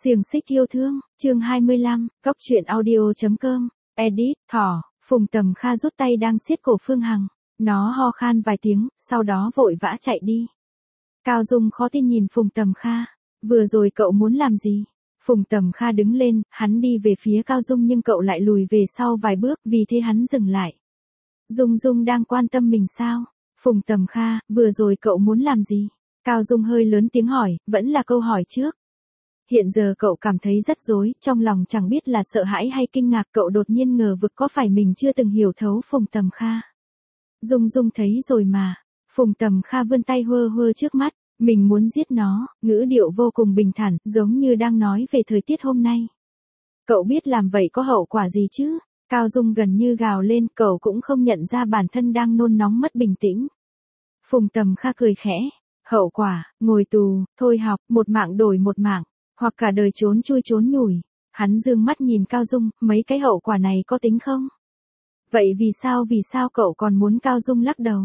Xiềng xích yêu thương, chương 25, góc truyện audio.com, edit, thỏ, Phùng Tầm Kha rút tay đang siết cổ Phương Hằng, nó ho khan vài tiếng, sau đó vội vã chạy đi. Cao Dung khó tin nhìn Phùng Tầm Kha, vừa rồi cậu muốn làm gì? Phùng Tầm Kha đứng lên, hắn đi về phía Cao Dung nhưng cậu lại lùi về sau vài bước, vì thế hắn dừng lại. Dung Dung đang quan tâm mình sao? Phùng Tầm Kha, vừa rồi cậu muốn làm gì? Cao Dung hơi lớn tiếng hỏi, vẫn là câu hỏi trước. Hiện giờ cậu cảm thấy rất rối, trong lòng chẳng biết là sợ hãi hay kinh ngạc, cậu đột nhiên ngờ vực có phải mình chưa từng hiểu thấu Phùng Tầm Kha. Dung Dung thấy rồi mà. Phùng Tầm Kha vươn tay hơ hơ trước mắt, mình muốn giết nó, ngữ điệu vô cùng bình thản, giống như đang nói về thời tiết hôm nay. Cậu biết làm vậy có hậu quả gì chứ? Cao Dung gần như gào lên, cậu cũng không nhận ra bản thân đang nôn nóng mất bình tĩnh. Phùng Tầm Kha cười khẽ, hậu quả, ngồi tù, thôi học, một mạng đổi một mạng, hoặc cả đời trốn chui trốn nhủi. Hắn dương mắt nhìn Cao Dung, mấy cái hậu quả này có tính không? Vậy vì sao cậu còn muốn? Cao Dung lắc đầu.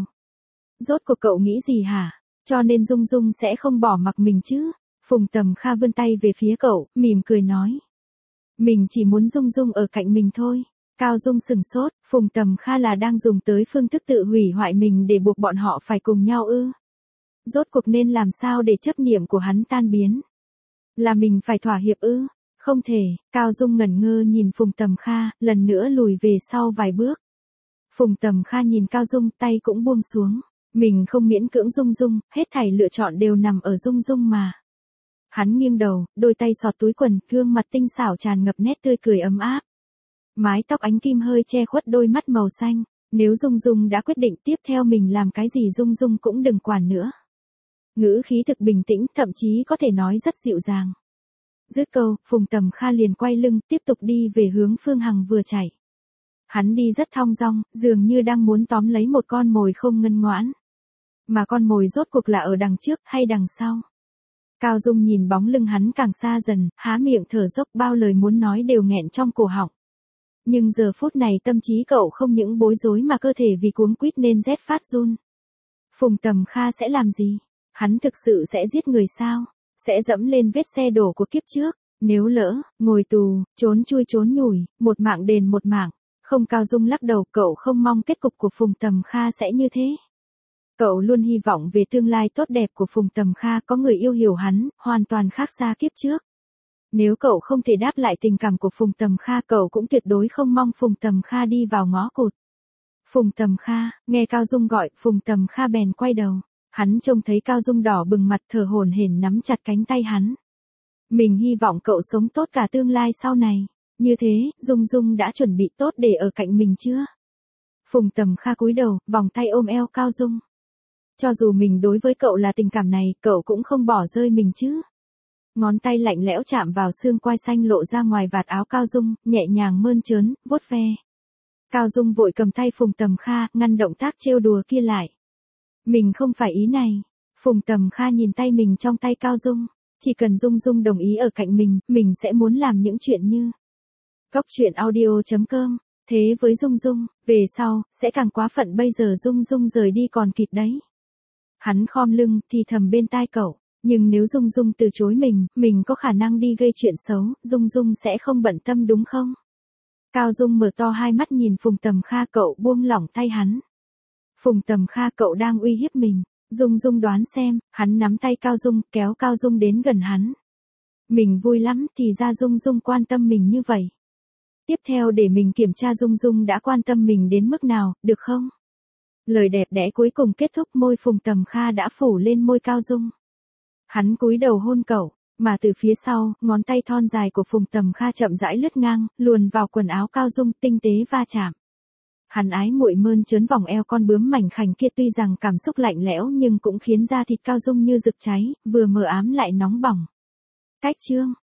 Rốt cuộc cậu nghĩ gì hả? Cho nên Dung Dung sẽ không bỏ mặc mình chứ? Phùng Tầm Kha vươn tay về phía cậu, mỉm cười nói. Mình chỉ muốn Dung Dung ở cạnh mình thôi. Cao Dung sừng sốt, Phùng Tầm Kha là đang dùng tới phương thức tự hủy hoại mình để buộc bọn họ phải cùng nhau ư? Rốt cuộc nên làm sao để chấp niệm của hắn tan biến? Là mình phải thỏa hiệp ư? Không thể. Cao Dung ngẩn ngơ nhìn Phùng Tầm Kha, lần nữa lùi về sau vài bước. Phùng Tầm Kha nhìn Cao Dung, tay cũng buông xuống. Mình không miễn cưỡng Dung Dung, hết thảy lựa chọn đều nằm ở Dung Dung mà. Hắn nghiêng đầu, đôi tay xọt túi quần, gương mặt tinh xảo tràn ngập nét tươi cười ấm áp. Mái tóc ánh kim hơi che khuất đôi mắt màu xanh. Nếu Dung Dung đã quyết định, tiếp theo mình làm cái gì Dung Dung cũng đừng quản nữa. Ngữ khí thực bình tĩnh, thậm chí có thể nói rất dịu dàng. Dứt câu, Phùng Tầm Kha liền quay lưng, tiếp tục đi về hướng Phương Hằng vừa chạy. Hắn đi rất thong dong, dường như đang muốn tóm lấy một con mồi không ngân ngoãn. Mà con mồi rốt cuộc là ở đằng trước hay đằng sau? Cao Dung nhìn bóng lưng hắn càng xa dần, há miệng thở dốc, bao lời muốn nói đều nghẹn trong cổ họng. Nhưng giờ phút này tâm trí cậu không những bối rối mà cơ thể vì cuống quýt nên rét phát run. Phùng Tầm Kha sẽ làm gì? Hắn thực sự sẽ giết người sao? Sẽ dẫm lên vết xe đổ của kiếp trước? Nếu lỡ, ngồi tù, trốn chui trốn nhủi, một mạng đền một mạng. Không. Cao Dung lắc đầu, cậu không mong kết cục của Phùng Tầm Kha sẽ như thế. Cậu luôn hy vọng về tương lai tốt đẹp của Phùng Tầm Kha, có người yêu hiểu hắn, hoàn toàn khác xa kiếp trước. Nếu cậu không thể đáp lại tình cảm của Phùng Tầm Kha, cậu cũng tuyệt đối không mong Phùng Tầm Kha đi vào ngõ cụt. Phùng Tầm Kha, nghe Cao Dung gọi, Phùng Tầm Kha bèn quay đầu. Hắn trông thấy Cao Dung đỏ bừng mặt, thở hổn hển nắm chặt cánh tay hắn. Mình hy vọng cậu sống tốt cả tương lai sau này. Như thế, Dung Dung đã chuẩn bị tốt để ở cạnh mình chưa? Phùng Tầm Kha cúi đầu, vòng tay ôm eo Cao Dung. Cho dù mình đối với cậu là tình cảm này, cậu cũng không bỏ rơi mình chứ? Ngón tay lạnh lẽo chạm vào xương quai xanh lộ ra ngoài vạt áo Cao Dung, nhẹ nhàng mơn trớn, vuốt ve. Cao Dung vội cầm tay Phùng Tầm Kha, ngăn động tác trêu đùa kia lại. Mình không phải ý này. Phùng Tầm Kha nhìn tay mình trong tay Cao Dung. Chỉ cần Dung Dung đồng ý ở cạnh mình sẽ muốn làm những chuyện như. Góc truyện audio.com. Thế với Dung Dung, về sau, sẽ càng quá phận, bây giờ Dung Dung rời đi còn kịp đấy. Hắn khom lưng, thì thầm bên tai cậu. Nhưng nếu Dung Dung từ chối mình có khả năng đi gây chuyện xấu, Dung Dung sẽ không bận tâm đúng không? Cao Dung mở to hai mắt nhìn Phùng Tầm Kha, cậu buông lỏng tay hắn. Phùng Tầm Kha, cậu đang uy hiếp mình. Dung Dung đoán xem. Hắn nắm tay Cao Dung, kéo Cao Dung đến gần hắn. Mình vui lắm, thì ra Dung Dung quan tâm mình như vậy. Tiếp theo để mình kiểm tra Dung Dung đã quan tâm mình đến mức nào, được không? Lời đẹp đẽ cuối cùng kết thúc, môi Phùng Tầm Kha đã phủ lên môi Cao Dung. Hắn cúi đầu hôn cậu, mà từ phía sau, ngón tay thon dài của Phùng Tầm Kha chậm rãi lướt ngang, luồn vào quần áo Cao Dung, tinh tế va chạm. Hắn ái muội mơn trớn vòng eo con bướm mảnh khảnh kia, tuy rằng cảm xúc lạnh lẽo nhưng cũng khiến da thịt Cao Dung như rực cháy, vừa mờ ám lại nóng bỏng. Cách chương